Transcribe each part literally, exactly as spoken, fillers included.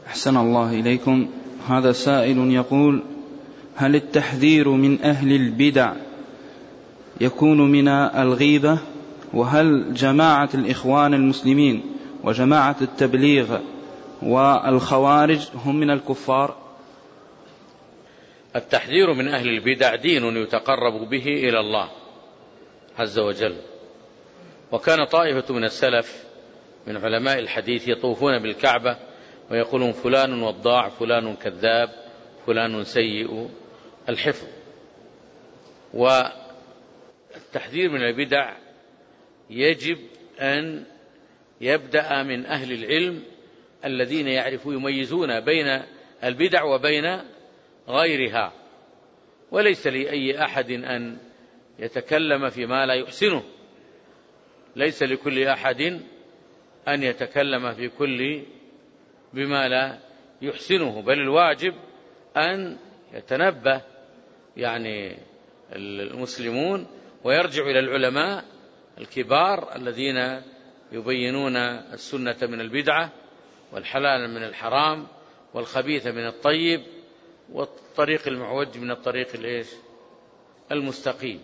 أحسن الله إليكم. هذا سائل يقول: هل التحذير من أهل البدع يكون من الغيبة؟ وهل جماعة الإخوان المسلمين وجماعة التبليغ والخوارج هم من الكفار؟ التحذير من أهل البدع دين يتقرب به إلى الله عز وجل. وكان طائفة من السلف من علماء الحديث يطوفون بالكعبة ويقولون فلان وضاع، فلان كذاب، فلان سيء الحفظ. والتحذير من البدع يجب أن يبدأ من أهل العلم الذين يعرفوا يميزون بين البدع وبين غيرها، وليس لأي أحد أن يتكلم فيما لا يحسنه، ليس لكل أحد أن يتكلم في كل بما لا يحسنه، بل الواجب أن يتنبه يعني المسلمون ويرجع إلى العلماء الكبار الذين يبينون السنة من البدعة والحلال من الحرام والخبيث من الطيب والطريق المعوج من الطريق الإيش المستقيم.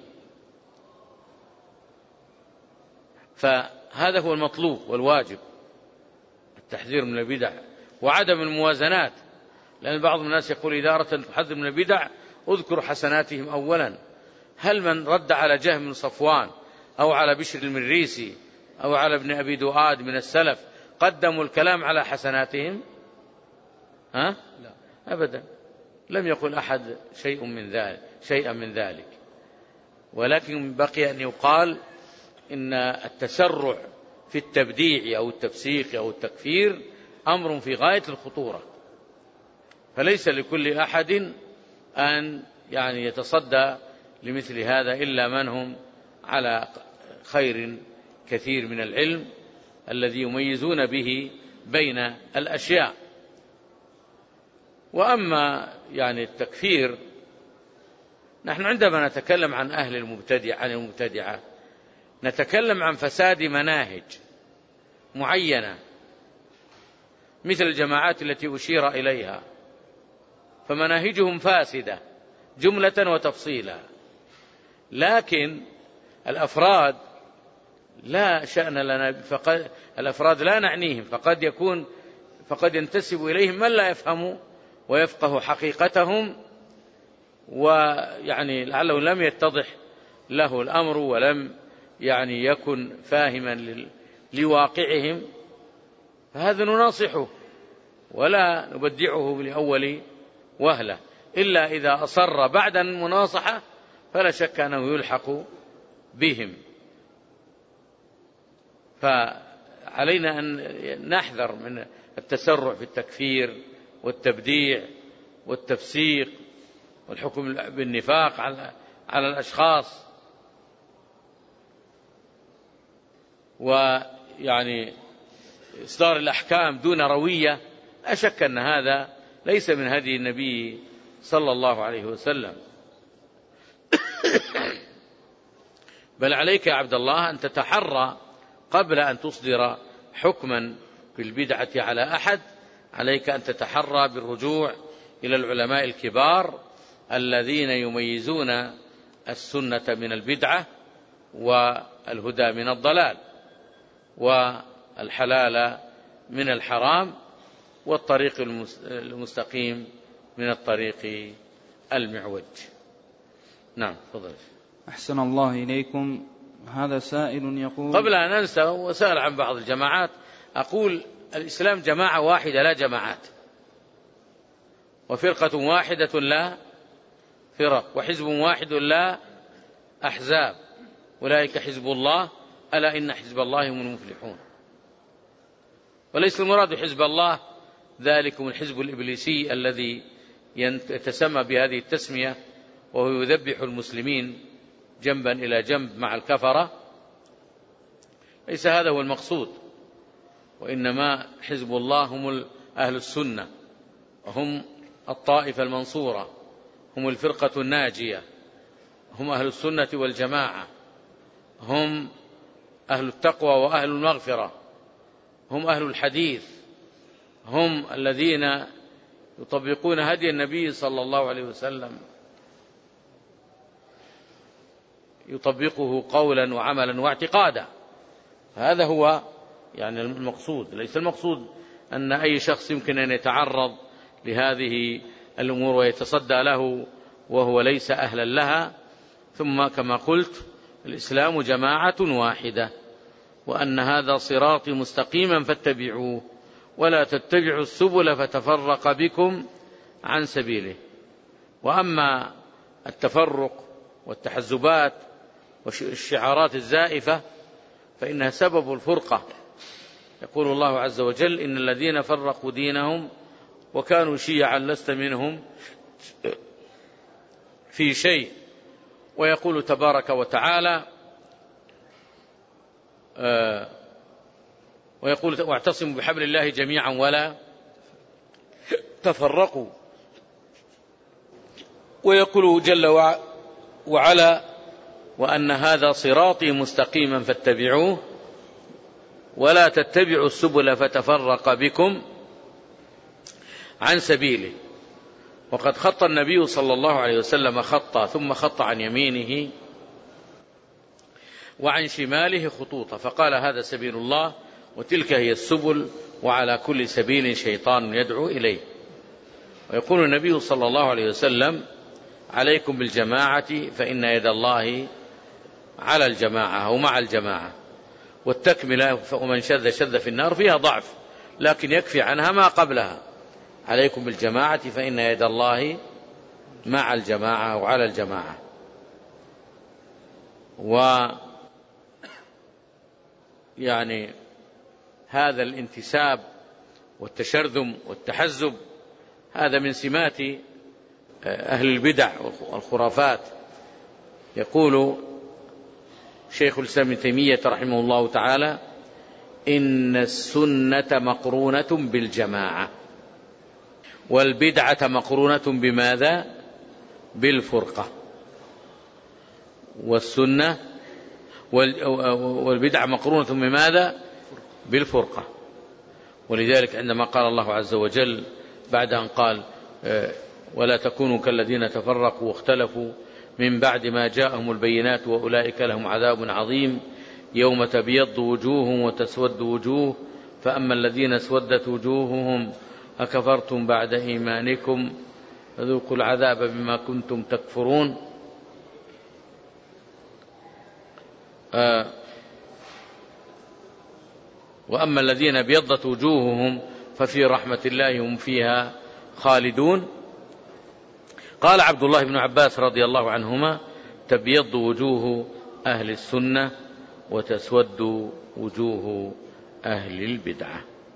فهذا هو المطلوب والواجب، التحذير من البدع وعدم الموازنات، لأن بعض الناس يقول إذا أردت أن تحذر من البدع اذكر حسناتهم أولا. هل من رد على جهم بن صفوان أو على بشر المريسي أو على ابن أبي دؤاد من السلف قدموا الكلام على حسناتهم؟ ها؟ لا أبدا، لم يقل أحد شيء من ذلك شيئا من ذلك. ولكن بقي أن يقال إن التسرع في التبديع أو التفسيق أو التكفير أمر في غاية الخطورة، فليس لكل أحد أن يعني يتصدى لمثل هذا إلا من هم على خير كثير من العلم الذي يميزون به بين الأشياء. وأما يعني التكفير، نحن عندما نتكلم عن أهل المبتدع عن المبتدعة نتكلم عن فساد مناهج معينة مثل الجماعات التي أشير إليها، فمناهجهم فاسدة جملة وتفصيلا، لكن الأفراد لا شأن لنا، فقد الأفراد لا نعنيهم، فقد يكون فقد ينتسب إليهم من لا يفهم ويفقه حقيقتهم، ويعني لعله لم يتضح له الأمر ولم يعني يكن فاهما لواقعهم، فهذا نناصحه ولا نبدعه لأول وهلة، إلا إذا أصر بعد المناصحة فلا شك أنه يلحق بهم. فعلينا أن نحذر من التسرع في التكفير والتبديع والتفسيق والحكم بالنفاق على الأشخاص، ويعني إصدار الأحكام دون روية. لا شك أن هذا ليس من هدي النبي صلى الله عليه وسلم. بل عليك يا عبد الله أن تتحرى قبل أن تصدر حكما بالبدعة على أحد، عليك أن تتحرى بالرجوع إلى العلماء الكبار الذين يميزون السنة من البدعة والهدى من الضلال والحلال من الحرام والطريق المستقيم من الطريق المعوج. نعم تفضل. أحسن الله إليكم. هذا سائل يقول: قبل أن أنسى وسأل عن بعض الجماعات، أقول الإسلام جماعة واحدة لا جماعات، وفرقة واحدة لا فرق، وحزب واحد لا أحزاب، أولئك حزب الله ألا إن حزب الله هم المفلحون. وليس المراد حزب الله ذلكم الحزب الإبليسي الذي يتسمى بهذه التسمية وهو يذبح المسلمين جنبا إلى جنب مع الكفرة، ليس هذا هو المقصود، وإنما حزب الله هم أهل السنة، وهم الطائفة المنصورة، هم الفرقة الناجية، هم أهل السنة والجماعة، هم أهل التقوى وأهل المغفرة، هم أهل الحديث، هم الذين يطبقون هدي النبي صلى الله عليه وسلم، يطبقه قولا وعملا واعتقادا. هذا هو يعني المقصود. ليس المقصود أن أي شخص يمكن أن يتعرض لهذه الأمور ويتصدى له وهو ليس أهلا لها. ثم كما قلت الإسلام جماعة واحدة، وأن هذا صراطي مستقيما فاتبعوه ولا تتبعوا السبل فتفرق بكم عن سبيله. وأما التفرق والتحزبات والشعارات الزائفة فإنها سبب الفرقة. يقول الله عز وجل: إن الذين فرقوا دينهم وكانوا شيعا لست منهم في شيء. ويقول تبارك وتعالى آه ويقول: واعتصموا بحبل الله جميعا ولا تفرقوا. ويقول جل وعلا: وأن هذا صراطي مستقيما فاتبعوه ولا تتبعوا السبل فتفرق بكم عن سبيله. وقد خط النبي صلى الله عليه وسلم خطا، ثم خط عن يمينه وعن شماله خطوطا، فقال: هذا سبيل الله وتلك هي السبل وعلى كل سبيل شيطان يدعو إليه. ويقول النبي صلى الله عليه وسلم: عليكم بالجماعة فإن يد الله على الجماعة أو مع الجماعة. والتكملة: ومن شذ شذ في النار فيها ضعف، لكن يكفي عنها ما قبلها. عليكم بالجماعة فإن يد الله مع الجماعة أو على الجماعة. و يعني هذا الانتساب والتشرذم والتحزب هذا من سمات أهل البدع والخرافات. يقول شيخ الإسلام ابن تيمية رحمه الله تعالى: إن السنة مقرونة بالجماعة، والبدعة مقرونة بماذا؟ بالفرقة. والسنة والبدعة مقرونة بماذا؟ بالفرقة. ولذلك عندما قال الله عز وجل بعد أن قال: ولا تكونوا كالذين تفرقوا واختلفوا من بعد ما جاءهم البينات وأولئك لهم عذاب عظيم، يوم تبيض وجوه وتسود وجوه، فأما الذين اسودت وجوههم أكفرتم بعد إيمانكم فذوقوا العذاب بما كنتم تكفرون. آه وأما الذين ابيضت وجوههم ففي رحمة الله هم فيها خالدون. قال عبد الله بن عباس رضي الله عنهما: تبيض وجوه أهل السنة وتسود وجوه أهل البدعة.